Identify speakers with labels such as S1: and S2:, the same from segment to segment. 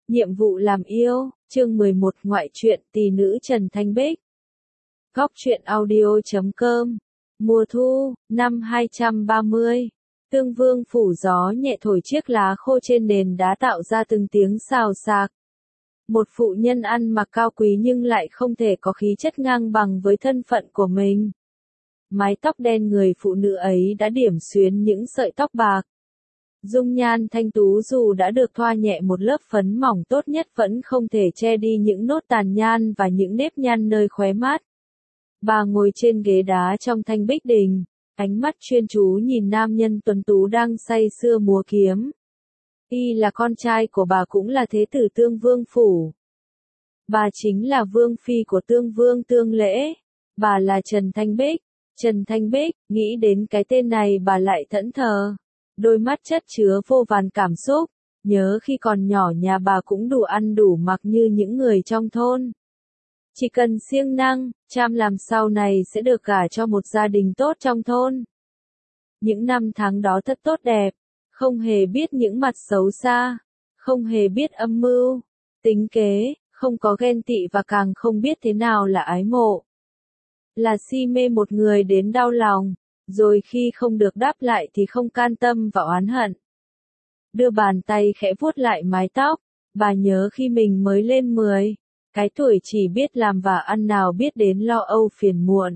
S1: Nhiệm vụ làm yêu, chương 11 ngoại truyện tỷ nữ Trần Thanh Bích. Góc truyện audio.com. Mùa thu, năm 230. Tương Vương phủ gió nhẹ thổi chiếc lá khô trên nền đá tạo ra từng tiếng xào xạc. Một phụ nhân ăn mặc cao quý nhưng lại không thể có khí chất ngang bằng với thân phận của mình. Mái tóc đen người phụ nữ ấy đã điểm xuyến những sợi tóc bạc. Dung nhan thanh tú dù đã được thoa nhẹ một lớp phấn mỏng tốt nhất vẫn không thể che đi những nốt tàn nhang và những nếp nhăn nơi khóe mắt. Bà ngồi trên ghế đá trong Thanh Bích Đình, ánh mắt chuyên chú nhìn nam nhân tuấn tú đang say sưa múa kiếm. Y là con trai của bà cũng là thế tử Tương Vương phủ. Bà chính là vương phi của Tương Vương Tương Lễ. Bà là Trần Thanh Bích. Trần Thanh Bích, nghĩ đến cái tên này bà lại thẫn thờ. Đôi mắt chất chứa vô vàn cảm xúc, nhớ khi còn nhỏ nhà bà cũng đủ ăn đủ mặc như những người trong thôn. Chỉ cần siêng năng, chăm làm sau này sẽ được gả cho một gia đình tốt trong thôn. Những năm tháng đó thật tốt đẹp, không hề biết những mặt xấu xa, không hề biết âm mưu, tính kế, không có ghen tị và càng không biết thế nào là ái mộ. Là si mê một người đến đau lòng. Rồi khi không được đáp lại thì không can tâm và oán hận. Đưa bàn tay khẽ vuốt lại mái tóc, bà nhớ khi mình mới lên 10, cái tuổi chỉ biết làm và ăn nào biết đến lo âu phiền muộn.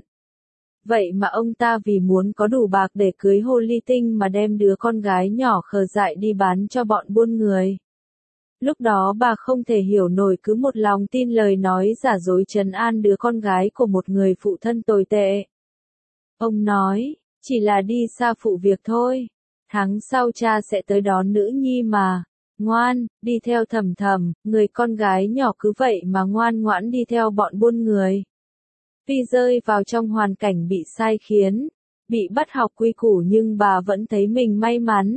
S1: Vậy mà ông ta vì muốn có đủ bạc để cưới hồ ly tinh mà đem đứa con gái nhỏ khờ dại đi bán cho bọn buôn người. Lúc đó bà không thể hiểu nổi cứ một lòng tin lời nói giả dối trấn an đứa con gái của một người phụ thân tồi tệ. Ông nói, chỉ là đi xa phụ việc thôi. Tháng sau cha sẽ tới đón nữ nhi mà. Ngoan, đi theo Thầm Thầm, người con gái nhỏ cứ vậy mà ngoan ngoãn đi theo bọn buôn người. Tuy rơi vào trong hoàn cảnh bị sai khiến, bị bắt học quy củ nhưng bà vẫn thấy mình may mắn.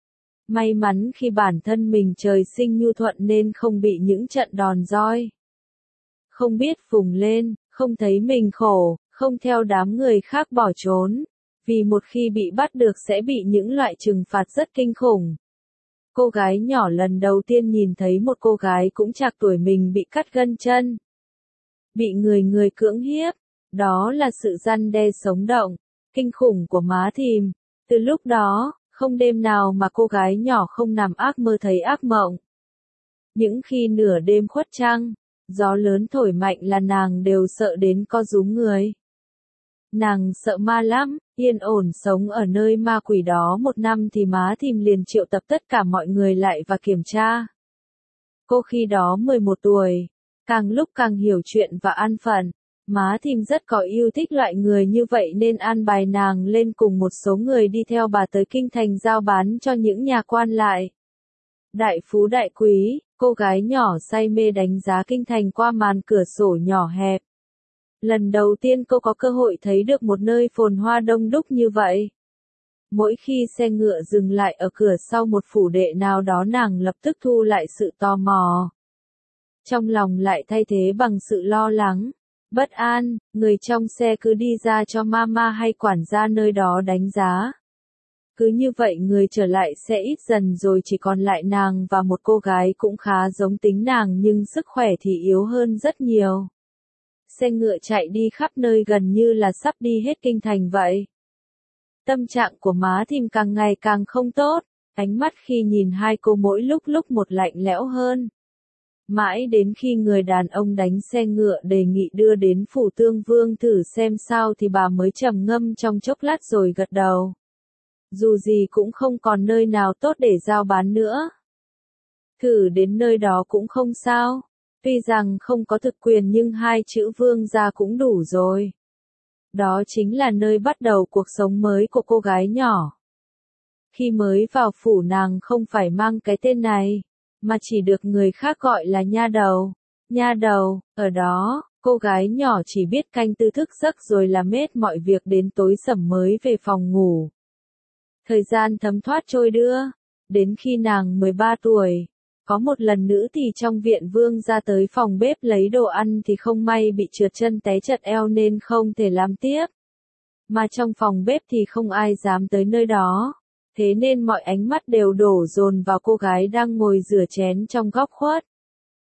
S1: May mắn khi bản thân mình trời sinh nhu thuận nên không bị những trận đòn roi. Không biết phùng lên, không thấy mình khổ, không theo đám người khác bỏ trốn. Vì một khi bị bắt được sẽ bị những loại trừng phạt rất kinh khủng. Cô gái nhỏ lần đầu tiên nhìn thấy một cô gái cũng trạc tuổi mình bị cắt gân chân. Bị người cưỡng hiếp. Đó là sự răn đe sống động, kinh khủng của má thìm. Từ lúc đó, không đêm nào mà cô gái nhỏ không nằm ác mơ thấy ác mộng. Những khi nửa đêm khuất trăng, gió lớn thổi mạnh là nàng đều sợ đến co rúm người. Nàng sợ ma lắm, yên ổn sống ở nơi ma quỷ đó một năm thì má thìm liền triệu tập tất cả mọi người lại và kiểm tra. Cô khi đó 11 tuổi, càng lúc càng hiểu chuyện và an phận. Má thìm rất có yêu thích loại người như vậy nên an bài nàng lên cùng một số người đi theo bà tới kinh thành giao bán cho những nhà quan lại. Đại phú đại quý, cô gái nhỏ say mê đánh giá kinh thành qua màn cửa sổ nhỏ hẹp. Lần đầu tiên cô có cơ hội thấy được một nơi phồn hoa đông đúc như vậy. Mỗi khi xe ngựa dừng lại ở cửa sau một phủ đệ nào đó nàng lập tức thu lại sự tò mò. Trong lòng lại thay thế bằng sự lo lắng, bất an, người trong xe cứ đi ra cho mama hay quản gia nơi đó đánh giá. Cứ như vậy người trở lại sẽ ít dần rồi chỉ còn lại nàng và một cô gái cũng khá giống tính nàng nhưng sức khỏe thì yếu hơn rất nhiều. Xe ngựa chạy đi khắp nơi gần như là sắp đi hết kinh thành vậy. Tâm trạng của má thìm càng ngày càng không tốt, ánh mắt khi nhìn hai cô mỗi lúc một lạnh lẽo hơn. Mãi đến khi người đàn ông đánh xe ngựa đề nghị đưa đến phủ Tương Vương thử xem sao thì bà mới trầm ngâm trong chốc lát rồi gật đầu. Dù gì cũng không còn nơi nào tốt để giao bán nữa. Thử đến nơi đó cũng không sao. Tuy rằng không có thực quyền nhưng hai chữ vương gia cũng đủ rồi. Đó chính là nơi bắt đầu cuộc sống mới của cô gái nhỏ. Khi mới vào phủ nàng không phải mang cái tên này, mà chỉ được người khác gọi là nha đầu. Nha đầu, ở đó, cô gái nhỏ chỉ biết canh tư thức giấc rồi làm hết mọi việc đến tối sẩm mới về phòng ngủ. Thời gian thấm thoát trôi đưa, đến khi nàng 13 tuổi. Có một lần nữ thì trong viện vương ra tới phòng bếp lấy đồ ăn thì không may bị trượt chân té chật eo nên không thể làm tiếp. Mà trong phòng bếp thì không ai dám tới nơi đó. Thế nên mọi ánh mắt đều đổ dồn vào cô gái đang ngồi rửa chén trong góc khuất.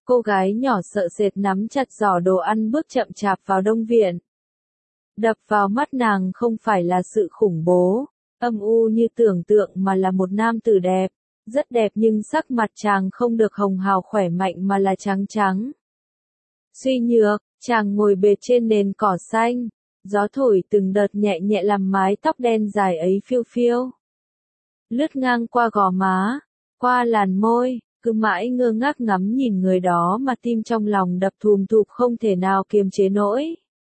S1: Cô gái nhỏ sợ sệt nắm chặt giỏ đồ ăn bước chậm chạp vào đông viện. Đập vào mắt nàng không phải là sự khủng bố, âm u như tưởng tượng mà là một nam tử đẹp. Rất đẹp nhưng sắc mặt chàng không được hồng hào khỏe mạnh mà là trắng trắng. Suy nhược, chàng ngồi bệt trên nền cỏ xanh. Gió thổi từng đợt nhẹ nhẹ làm mái tóc đen dài ấy phiêu phiêu. Lướt ngang qua gò má, qua làn môi, cứ mãi ngơ ngác ngắm nhìn người đó mà tim trong lòng đập thùm thụp không thể nào kiềm chế nổi.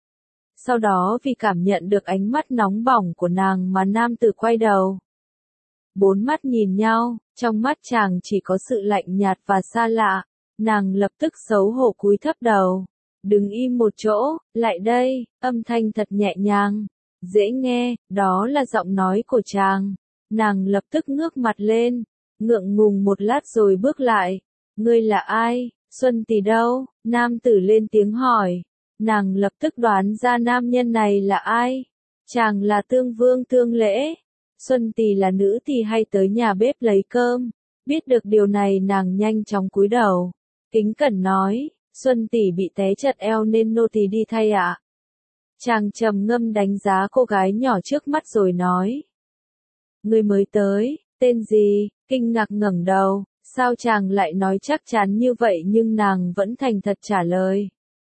S1: Sau đó vì cảm nhận được ánh mắt nóng bỏng của nàng mà nam tử quay đầu. Bốn mắt nhìn nhau, trong mắt chàng chỉ có sự lạnh nhạt và xa lạ, nàng lập tức xấu hổ cúi thấp đầu. Đừng im một chỗ, lại đây, âm thanh thật nhẹ nhàng, dễ nghe, đó là giọng nói của chàng. Nàng lập tức ngước mặt lên, ngượng ngùng một lát rồi bước lại. Ngươi là ai, Xuân Tỷ đâu? Nam tử lên tiếng hỏi. Nàng lập tức đoán ra nam nhân này là ai. Chàng là Tương Vương Tương Lễ. Xuân Tỷ là nữ thì hay tới nhà bếp lấy cơm. Biết được điều này nàng nhanh chóng cúi đầu. Kính cẩn nói, Xuân Tỷ bị té chật eo nên nô tỳ đi thay ạ. Chàng trầm ngâm đánh giá cô gái nhỏ trước mắt rồi nói. Người mới tới, tên gì? Kinh ngạc ngẩng đầu, sao chàng lại nói chắc chắn như vậy nhưng nàng vẫn thành thật trả lời.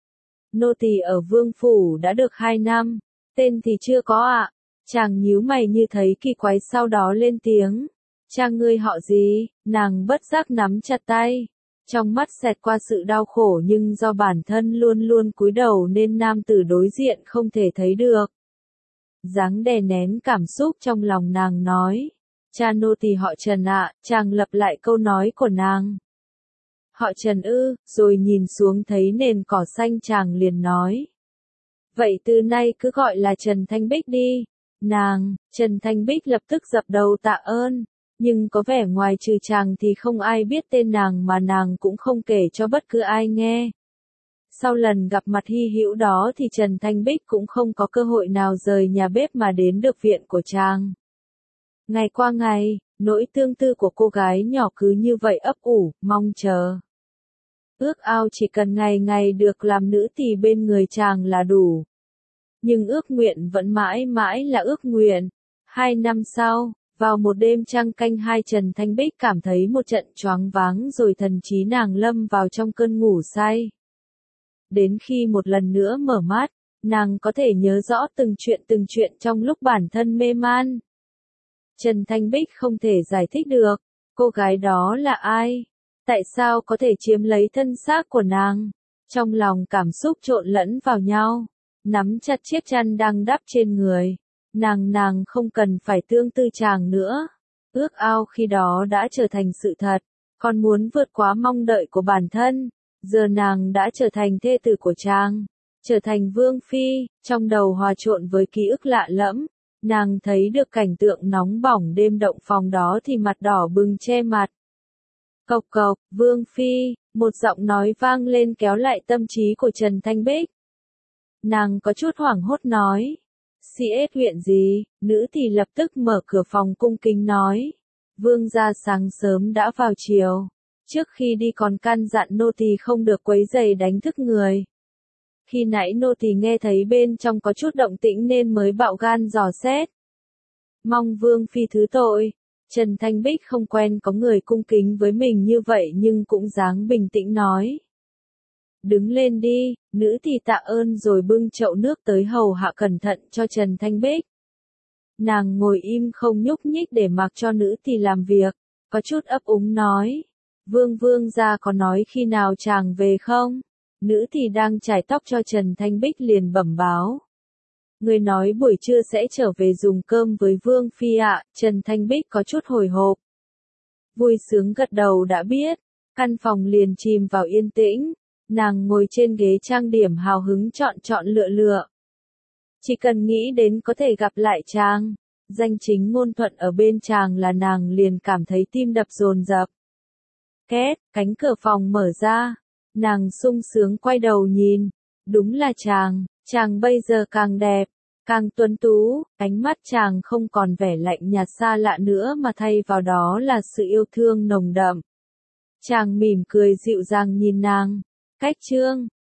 S1: Nô tỳ ở Vương Phủ đã được 2 năm, tên thì chưa có ạ. Chàng nhíu mày như thấy kỳ quái sau đó lên tiếng. Cha ngươi họ gì? Nàng bất giác nắm chặt tay. Trong mắt xẹt qua sự đau khổ nhưng do bản thân luôn luôn cúi đầu nên nam tử đối diện không thể thấy được. Dáng đè nén cảm xúc trong lòng nàng nói. Cha nô tỳ họ Trần ạ, chàng lặp lại câu nói của nàng. Họ Trần ư, rồi nhìn xuống thấy nền cỏ xanh chàng liền nói. Vậy từ nay cứ gọi là Trần Thanh Bích đi. Nàng, Trần Thanh Bích lập tức dập đầu tạ ơn. Nhưng có vẻ ngoài trừ chàng thì không ai biết tên nàng mà nàng cũng không kể cho bất cứ ai nghe. Sau lần gặp mặt hy hữu đó thì Trần Thanh Bích cũng không có cơ hội nào rời nhà bếp mà đến được viện của chàng. Ngày qua ngày, nỗi tương tư của cô gái nhỏ cứ như vậy ấp ủ, mong chờ. Ước ao chỉ cần ngày ngày được làm nữ tỳ bên người chàng là đủ. Nhưng ước nguyện vẫn mãi mãi là ước nguyện. 2 năm sau, vào một đêm trăng canh 2 Trần Thanh Bích cảm thấy một trận choáng váng rồi thần trí nàng lâm vào trong cơn ngủ say. Đến khi một lần nữa mở mắt, nàng có thể nhớ rõ từng chuyện trong lúc bản thân mê man. Trần Thanh Bích không thể giải thích được, cô gái đó là ai? Tại sao có thể chiếm lấy thân xác của nàng? Trong lòng cảm xúc trộn lẫn vào nhau, nắm chặt chiếc chăn đang đắp trên người. Nàng không cần phải tương tư chàng nữa. Ước ao khi đó đã trở thành sự thật, còn muốn vượt quá mong đợi của bản thân. Giờ nàng đã trở thành thê tử của chàng, trở thành vương phi, trong đầu hòa trộn với ký ức lạ lẫm. Nàng thấy được cảnh tượng nóng bỏng đêm động phòng đó thì mặt đỏ bừng che mặt. Cộc cộc, Vương Phi, một giọng nói vang lên kéo lại tâm trí của Trần Thanh Bích. Nàng có chút hoảng hốt nói. Siết huyện gì? Nữ thì lập tức mở cửa phòng cung kính nói. Vương gia sáng sớm đã vào chiều. Trước khi đi còn căn dặn nô tỳ không được quấy rầy đánh thức người. Khi nãy nô tỳ nghe thấy bên trong có chút động tĩnh nên mới bạo gan dò xét. Mong Vương Phi thứ tội. Trần Thanh Bích không quen có người cung kính với mình như vậy nhưng cũng dáng bình tĩnh nói. Đứng lên đi, nữ thì tạ ơn rồi bưng chậu nước tới hầu hạ cẩn thận cho Trần Thanh Bích. Nàng ngồi im không nhúc nhích để mặc cho nữ thì làm việc, có chút ấp úng nói. Vương gia có nói khi nào chàng về không? Nữ thì đang chải tóc cho Trần Thanh Bích liền bẩm báo. Người nói buổi trưa sẽ trở về dùng cơm với Vương Phi ạ. Trần Thanh Bích có chút hồi hộp. Vui sướng gật đầu đã biết, căn phòng liền chìm vào yên tĩnh, nàng ngồi trên ghế trang điểm hào hứng chọn lựa. Chỉ cần nghĩ đến có thể gặp lại chàng, danh chính ngôn thuận ở bên chàng là nàng liền cảm thấy tim đập dồn dập. Két, cánh cửa phòng mở ra, nàng sung sướng quay đầu nhìn, đúng là chàng bây giờ càng đẹp, càng tuấn tú, ánh mắt chàng không còn vẻ lạnh nhạt xa lạ nữa mà thay vào đó là sự yêu thương nồng đậm. Chàng mỉm cười dịu dàng nhìn nàng. Cách chương